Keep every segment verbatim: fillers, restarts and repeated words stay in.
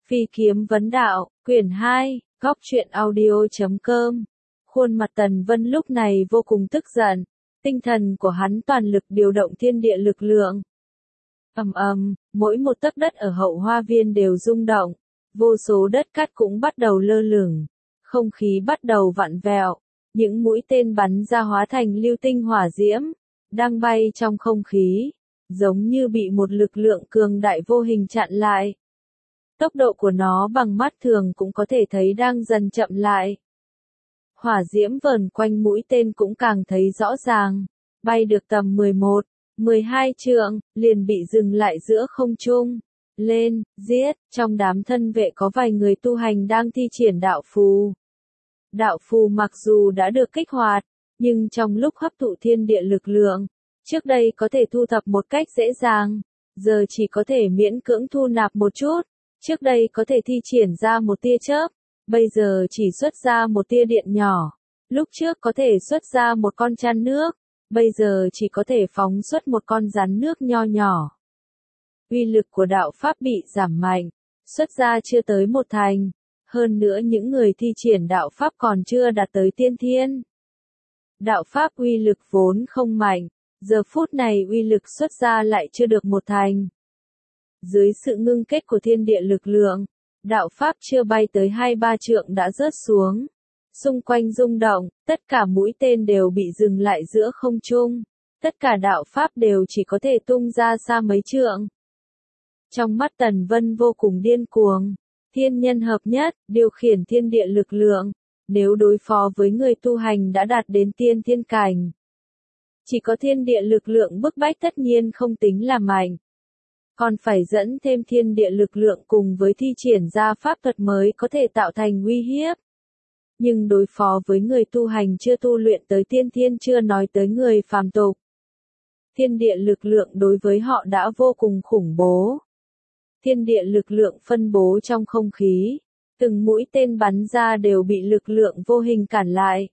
Phi kiếm vấn đạo, quyển hai, góc truyện audio chấm com. Khuôn mặt Tần Vân lúc này vô cùng tức giận, tinh thần của hắn toàn lực điều động thiên địa lực lượng. Ầm ầm, mỗi một tấc đất ở hậu hoa viên đều rung động, vô số đất cát cũng bắt đầu lơ lửng, không khí bắt đầu vặn vẹo, những mũi tên bắn ra hóa thành lưu tinh hỏa diễm, đang bay trong không khí, giống như bị một lực lượng cường đại vô hình chặn lại. Tốc độ của nó bằng mắt thường cũng có thể thấy đang dần chậm lại. Hỏa diễm vờn quanh mũi tên cũng càng thấy rõ ràng, bay được tầm mười một, mười hai trượng, liền bị dừng lại giữa không trung. Lên, giết, trong đám thân vệ có vài người tu hành đang thi triển đạo phù. Đạo phù mặc dù đã được kích hoạt, nhưng trong lúc hấp thụ thiên địa lực lượng, trước đây có thể thu thập một cách dễ dàng, giờ chỉ có thể miễn cưỡng thu nạp một chút. Trước đây có thể thi triển ra một tia chớp, bây giờ chỉ xuất ra một tia điện nhỏ. Lúc trước có thể xuất ra một con tran nước, bây giờ chỉ có thể phóng xuất một con rắn nước nho nhỏ. Uy lực của đạo pháp bị giảm mạnh, xuất ra chưa tới một thành. Hơn nữa những người thi triển đạo pháp còn chưa đạt tới tiên thiên. Đạo pháp uy lực vốn không mạnh, giờ phút này uy lực xuất ra lại chưa được một thành. Dưới sự ngưng kết của thiên địa lực lượng, đạo pháp chưa bay tới hai ba trượng đã rớt xuống. Xung quanh rung động, tất cả mũi tên đều bị dừng lại giữa không trung. Tất cả đạo pháp đều chỉ có thể tung ra xa mấy trượng. Trong mắt Tần Vân vô cùng điên cuồng. Thiên nhân hợp nhất, điều khiển thiên địa lực lượng. Nếu đối phó với người tu hành đã đạt đến tiên thiên cảnh, chỉ có thiên địa lực lượng bức bách tất nhiên không tính là mạnh. Còn phải dẫn thêm thiên địa lực lượng cùng với thi triển ra pháp thuật mới có thể tạo thành uy hiếp. Nhưng đối phó với người tu hành chưa tu luyện tới tiên thiên, chưa nói tới người phàm tục, thiên địa lực lượng đối với họ đã vô cùng khủng bố. Thiên địa lực lượng phân bố trong không khí, từng mũi tên bắn ra đều bị lực lượng vô hình cản lại.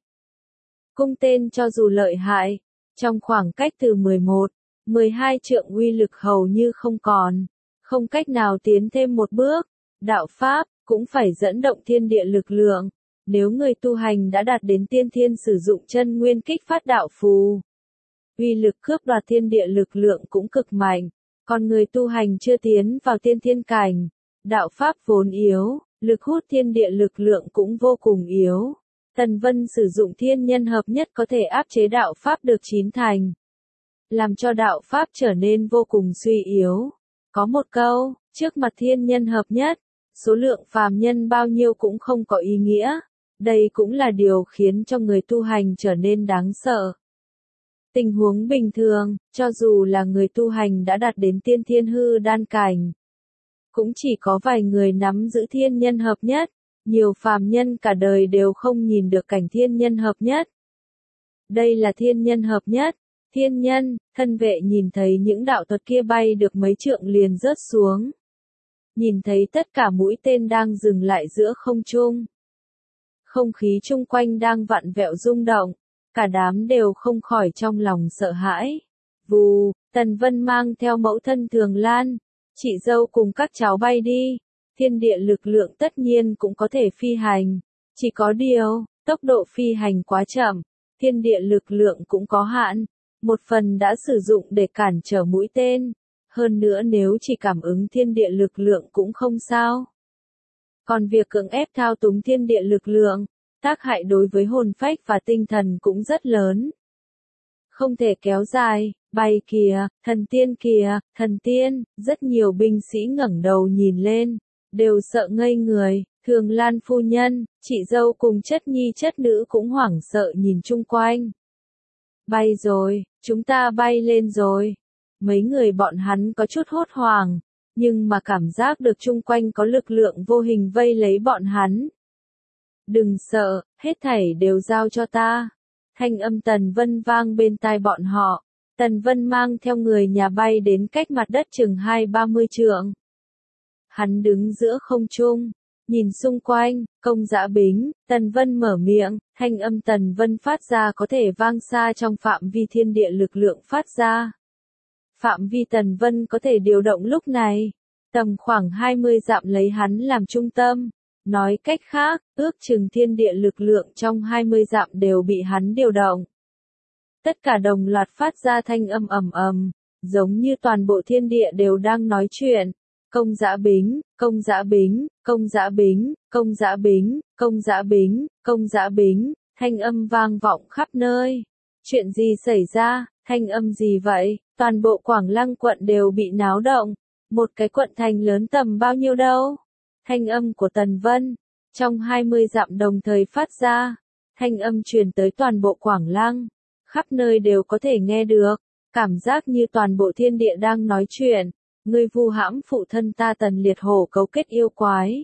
Cung tên cho dù lợi hại, trong khoảng cách từ mười một, mười hai trượng uy lực hầu như không còn, không cách nào tiến thêm một bước. Đạo pháp cũng phải dẫn động thiên địa lực lượng. Nếu người tu hành đã đạt đến tiên thiên sử dụng chân nguyên kích phát đạo phù, uy lực cướp đoạt thiên địa lực lượng cũng cực mạnh. Còn người tu hành chưa tiến vào tiên thiên cảnh, đạo pháp vốn yếu, lực hút thiên địa lực lượng cũng vô cùng yếu. Tần Vân sử dụng thiên nhân hợp nhất có thể áp chế đạo pháp được chín thành, làm cho đạo pháp trở nên vô cùng suy yếu. Có một câu, trước mặt thiên nhân hợp nhất, số lượng phàm nhân bao nhiêu cũng không có ý nghĩa. Đây cũng là điều khiến cho người tu hành trở nên đáng sợ. Tình huống bình thường, cho dù là người tu hành đã đạt đến tiên thiên hư đan cảnh, cũng chỉ có vài người nắm giữ thiên nhân hợp nhất. Nhiều phàm nhân cả đời đều không nhìn được cảnh thiên nhân hợp nhất. Đây là thiên nhân hợp nhất. Thiên nhân, thân vệ nhìn thấy những đạo thuật kia bay được mấy trượng liền rớt xuống. Nhìn thấy tất cả mũi tên đang dừng lại giữa không trung. Không khí chung quanh đang vặn vẹo rung động. Cả đám đều không khỏi trong lòng sợ hãi. Vù, Tần Vân mang theo mẫu thân Thường Lan, chị dâu cùng các cháu bay đi. Thiên địa lực lượng tất nhiên cũng có thể phi hành. Chỉ có điều, tốc độ phi hành quá chậm. Thiên địa lực lượng cũng có hạn. Một phần đã sử dụng để cản trở mũi tên. Hơn nữa nếu chỉ cảm ứng thiên địa lực lượng cũng không sao. Còn việc cưỡng ép thao túng thiên địa lực lượng, tác hại đối với hồn phách và tinh thần cũng rất lớn. Không thể kéo dài, bay kìa, thần tiên kìa, thần tiên, rất nhiều binh sĩ ngẩng đầu nhìn lên, đều sợ ngây người. Thường Lan phu nhân, chị dâu cùng chất nhi chất nữ cũng hoảng sợ nhìn chung quanh. Bay rồi, chúng ta bay lên rồi. Mấy người bọn hắn có chút hốt hoảng, nhưng mà cảm giác được chung quanh có lực lượng vô hình vây lấy bọn hắn. Đừng sợ, hết thảy đều giao cho ta. Thanh âm Tần Vân vang bên tai bọn họ. Tần Vân mang theo người nhà bay đến cách mặt đất chừng hai ba mươi trượng. Hắn đứng giữa không trung, nhìn xung quanh, Công Dã Bính. Tần Vân mở miệng, thanh âm Tần Vân phát ra có thể vang xa trong phạm vi thiên địa lực lượng phát ra. Phạm vi Tần Vân có thể điều động lúc này, Tầm khoảng hai mươi dặm lấy hắn làm trung tâm. Nói cách khác, ước chừng thiên địa lực lượng trong hai mươi dặm đều bị hắn điều động. Tất cả đồng loạt phát ra thanh âm ầm ầm, giống như toàn bộ thiên địa đều đang nói chuyện. Công Dã Bính, Công Dã Bính, Công Dã Bính, Công Dã Bính, Công Dã Bính, Công Dã Bính, thanh âm vang vọng khắp nơi. Chuyện gì xảy ra, thanh âm gì vậy? Toàn bộ Quảng Lăng quận đều bị náo động. Một cái quận thành lớn tầm bao nhiêu đâu? Thanh âm của Tần Vân, trong hai mươi dặm đồng thời phát ra. Thanh âm truyền tới toàn bộ Quảng Lăng. Khắp nơi đều có thể nghe được. Cảm giác như toàn bộ thiên địa đang nói chuyện. Ngươi vu hãm phụ thân ta Tần Liệt Hổ cấu kết yêu quái.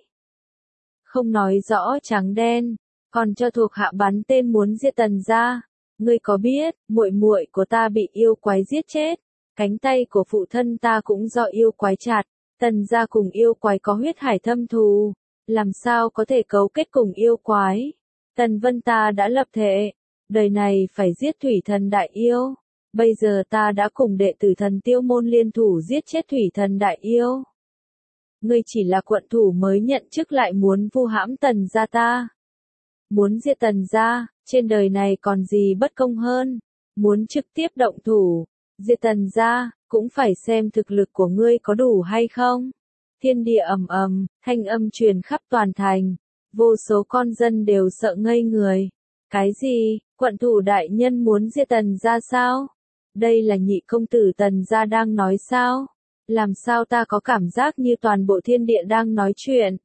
Không nói rõ trắng đen, còn cho thuộc hạ bắn tên muốn giết Tần gia. Ngươi có biết, muội muội của ta bị yêu quái giết chết, cánh tay của phụ thân ta cũng do yêu quái chặt, Tần gia cùng yêu quái có huyết hải thâm thù, làm sao có thể cấu kết cùng yêu quái? Tần Vân ta đã lập thệ, đời này phải giết thủy thần đại yêu. Bây giờ ta đã cùng đệ tử Thần Tiêu môn liên thủ giết chết thủy thần đại yêu. Ngươi chỉ là quận thủ mới nhận chức lại muốn vu hãm Tần gia ta. Muốn diệt Tần gia, trên đời này còn gì bất công hơn. Muốn trực tiếp động thủ, diệt Tần gia, cũng phải xem thực lực của ngươi có đủ hay không. Thiên địa ầm ầm, thanh âm truyền khắp toàn thành. Vô số con dân đều sợ ngây người. Cái gì, quận thủ đại nhân muốn diệt Tần gia sao? Đây là nhị công tử Tần gia đang nói sao? Làm sao ta có cảm giác như toàn bộ thiên địa đang nói chuyện?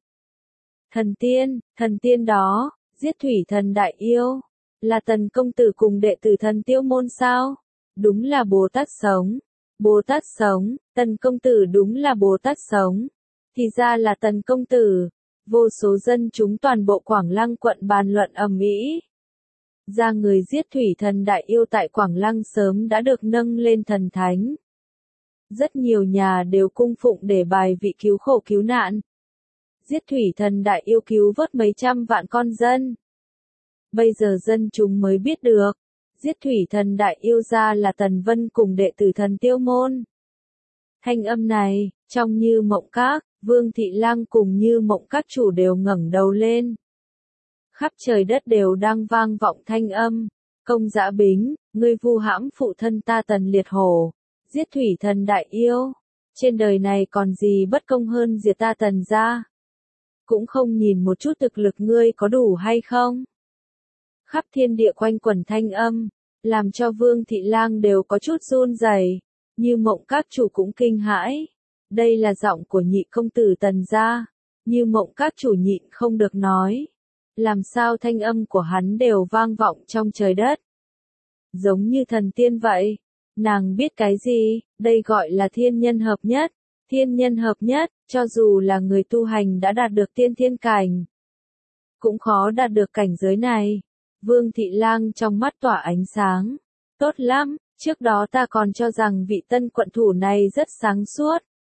Thần tiên, thần tiên đó, giết thủy thần đại yêu, là Tần công tử cùng đệ tử Thần Tiêu môn sao? Đúng là Bồ Tát sống. Bồ Tát sống, Tần công tử đúng là Bồ Tát sống. Thì ra là Tần công tử. Vô số dân chúng toàn bộ Quảng Lăng quận bàn luận ầm ĩ. Ra người giết thủy thần đại yêu tại Quảng Lăng sớm đã được nâng lên thần thánh. Rất nhiều nhà đều cung phụng để bài vị cứu khổ cứu nạn. Giết thủy thần đại yêu cứu vớt mấy trăm vạn con dân. Bây giờ dân chúng mới biết được, giết thủy thần đại yêu ra là Tần Vân cùng đệ tử Thần Tiêu môn. Thanh âm này, trong Như Mộng Các, Vương Thị Lang cùng Như Mộng Các chủ đều ngẩng đầu lên. Khắp trời đất đều đang vang vọng thanh âm. Công Dã Bính, ngươi vu hãm phụ thân ta Tần Liệt Hổ, giết thủy thần đại yêu. Trên đời này còn gì bất công hơn diệt ta Tần gia? Cũng không nhìn một chút thực lực ngươi có đủ hay không? Khắp thiên địa quanh quẩn thanh âm, làm cho Vương Thị Lang đều có chút run rẩy. Như Mộng Các chủ cũng kinh hãi. Đây là giọng của nhị công tử Tần gia. Như Mộng Các chủ nhịn không được nói. Làm sao thanh âm của hắn đều vang vọng trong trời đất. Giống như thần tiên vậy. Nàng biết cái gì, đây gọi là thiên nhân hợp nhất. Thiên nhân hợp nhất, cho dù là người tu hành đã đạt được tiên thiên cảnh, cũng khó đạt được cảnh giới này. Vương Thị Lang trong mắt tỏa ánh sáng. Tốt lắm, trước đó ta còn cho rằng vị tân quận thủ này rất sáng suốt.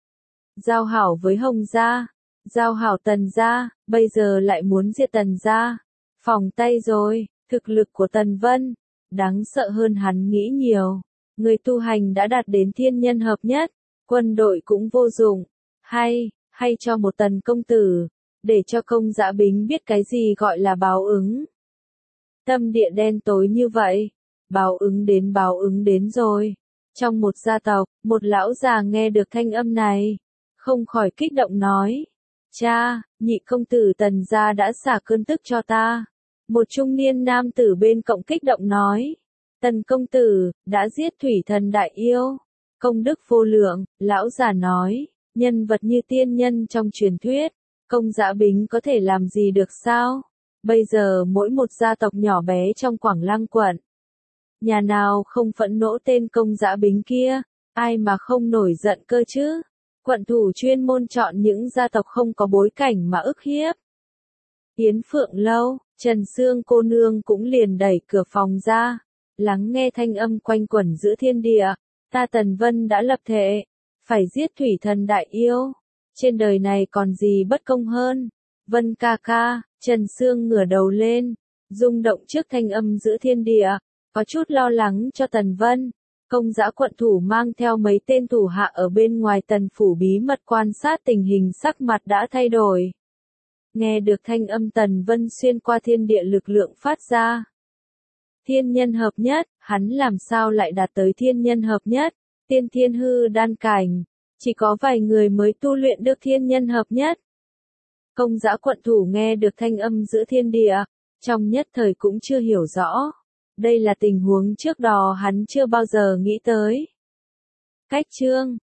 Giao hảo với Hồng gia, giao hảo Tần gia, bây giờ lại muốn diệt Tần gia. Phòng tay rồi, thực lực của Tần Vân, đáng sợ hơn hắn nghĩ nhiều. Người tu hành đã đạt đến thiên nhân hợp nhất, quân đội cũng vô dụng. Hay, hay cho một Tần công tử, để cho Công Dã Bính biết cái gì gọi là báo ứng. Tâm địa đen tối như vậy, báo ứng đến báo ứng đến rồi. Trong một gia tộc, một lão già nghe được thanh âm này, không khỏi kích động nói. Cha, nhị công tử Tần gia đã xả cơn tức cho ta. Một trung niên nam tử bên cạnh kích động nói. Tần công tử, đã giết thủy thần đại yêu. Công đức vô lượng, lão già nói. Nhân vật như tiên nhân trong truyền thuyết. Công Dã Bính có thể làm gì được sao? Bây giờ mỗi một gia tộc nhỏ bé trong Quảng Lăng quận. Nhà nào không phẫn nộ tên Công Dã Bính kia, ai mà không nổi giận cơ chứ? Quận thủ chuyên môn chọn những gia tộc không có bối cảnh mà ức hiếp. Yến Phượng Lâu, Trần Sương cô nương cũng liền đẩy cửa phòng ra, lắng nghe thanh âm quanh quẩn giữa thiên địa. Ta Tần Vân đã lập thệ, phải giết thủy thần đại yêu. Trên đời này còn gì bất công hơn? Vân ca ca, Trần Sương ngửa đầu lên, rung động trước thanh âm giữa thiên địa, có chút lo lắng cho Tần Vân. Công Dã quận thủ mang theo mấy tên thủ hạ ở bên ngoài tần phủ bí mật quan sát tình hình, sắc mặt đã thay đổi. Nghe được thanh âm Tần Vân xuyên qua thiên địa lực lượng phát ra. Thiên nhân hợp nhất, hắn làm sao lại đạt tới thiên nhân hợp nhất, tiên thiên hư đan cảnh, chỉ có vài người mới tu luyện được thiên nhân hợp nhất. Công Dã quận thủ nghe được thanh âm giữa thiên địa, trong nhất thời cũng chưa hiểu rõ. Đây là tình huống trước đó hắn chưa bao giờ nghĩ tới. Cách chương